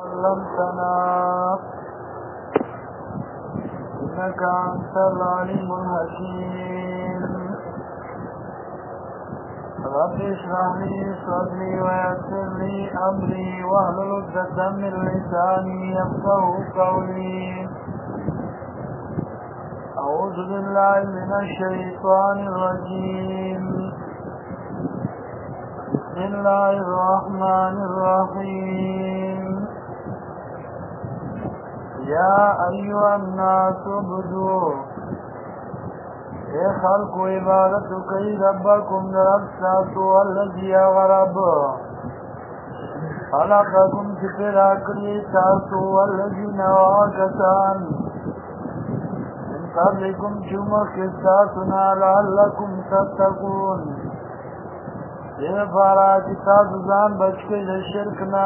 علمتنا إنك أنت العليم الحكيم. رب اشرح لي صدري ويسر لي أمري واحلل عقدة من لساني يفقهوا قولي. أعوذ بالله من الشيطان الرجيم. بسم الله الرحمن الرحيم. يا أيها الناس اعبدوا خلق عبادتك ربكم لربساتوا الذي غرب خلقكم كفراكري تاسوا والذين واكسان من قبلكم جمك استاسنا لعلكم تتقون. فرات تاسوزان بچكي لشركنا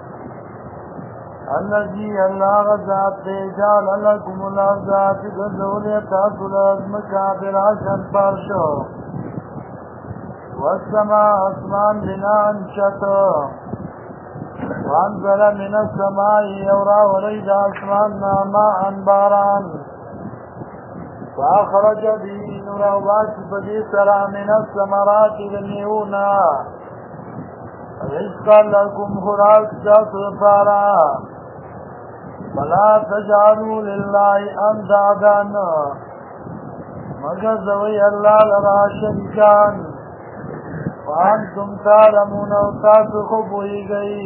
الذي الله غزات جعل لكم الأرضات غزولية تاسول مكابر عشان بارشو والسماء أسمان بناء شتو وانزل من السماء يورا وليد أسماننا ماء باران فأخرج به نروات بدي سرى من الثمرات لنيونا رزقا لكم خراج جاسر فلا تجعلوا لله اندادا مغزوي الله لرا شريكان وانتم تعلمون وتاسخوا بوئي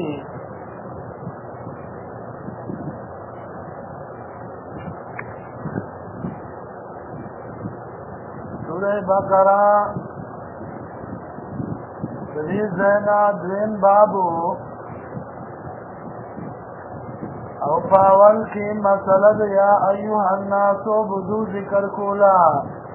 سورة بقرة شریف زینا درین بابو او پاول کی مسئلہ یا ایوہ الناس عبدو ذکر کولا